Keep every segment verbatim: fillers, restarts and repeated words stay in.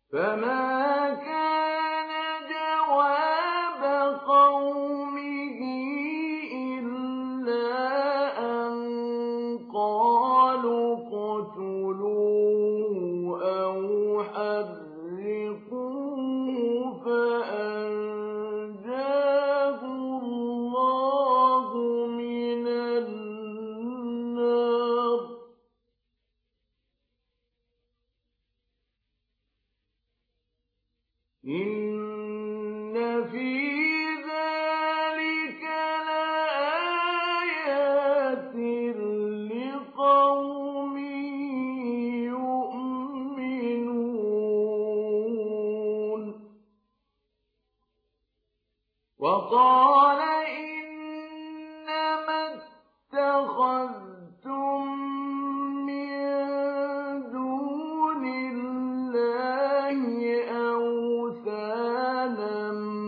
فما كان جواب قومه إلا أن قالوا اقتلوه أو حرقوه فأنجاه الله من النار. إن في ذلك لآيات لقوم يؤمنون. وقال إنما اتخذتم من دون الله أوثانا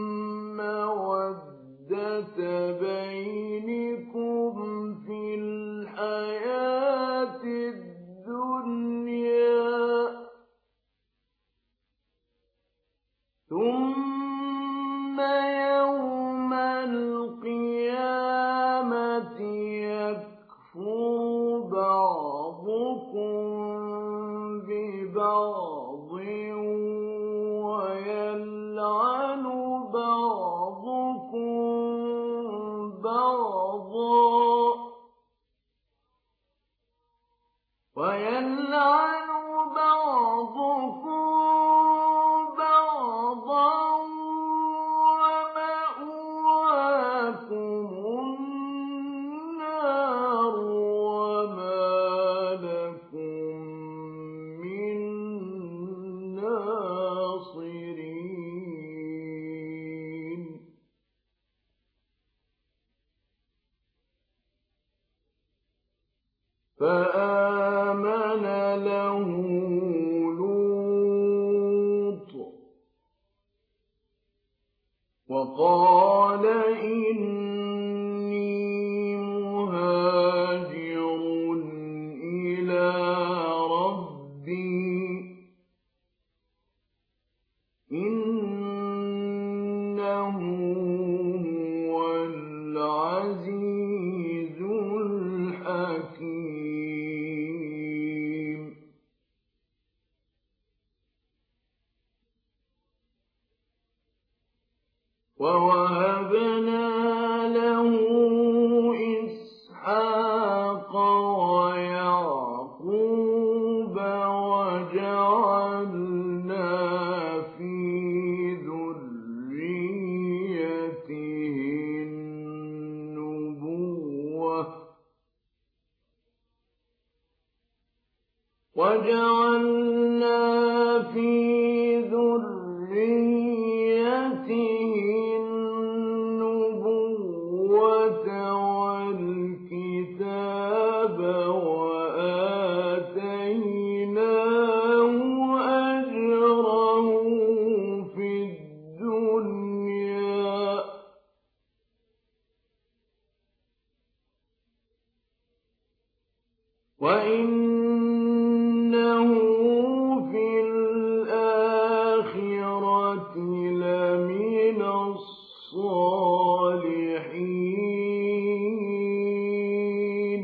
مودة بينكم في الحياة الدنيا ثم يوم القيامة يكفر بعضكم ببعض ويلعن بعضكم بعضا ويلعن بعضكم بعضا ومأواكم النار وما لكم من ناصرين. فآمن له لوط وقال إني مهاجر إلى ربي إنه هو العزيز الحكيم. ووهبنا له إسحاق ويعقوب وجعلنا في ذريته النبوة وجعلنا في ذريته النبوة والكتاب وآتيناه أجره في الدنيا وإنه في الآخرة لمن الصالحين.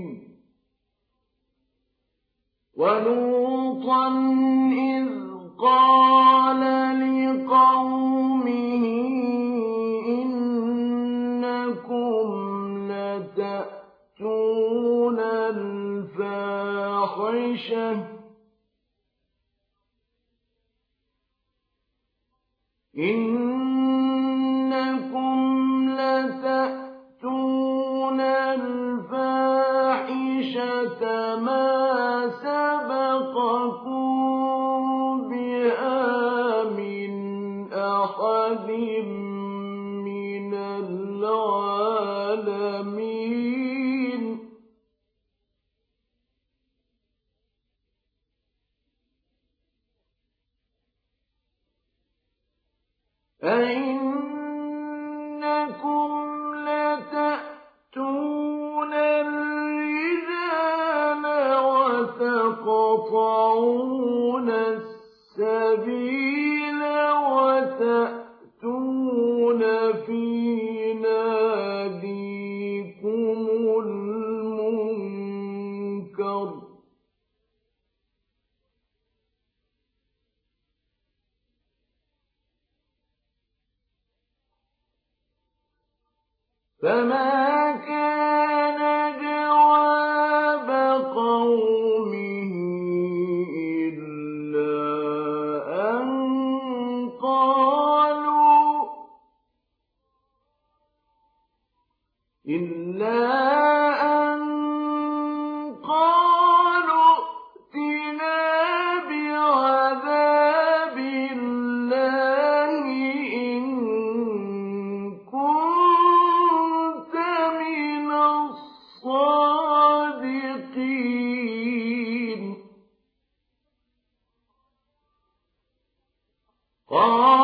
ولوطا إذ قال لقومه إنكم لتأتون الفاحشة إنكم لتأتون الفاحشة ما سبقكم بها من أحد من العالمين. أئنكم لتأتون الرجال وتقطعون السبيل فما كان جواب قومه إلا أن قالوا إلا أن قالوا ائتنا بعذاب الله إن كنت من الصادقين. قال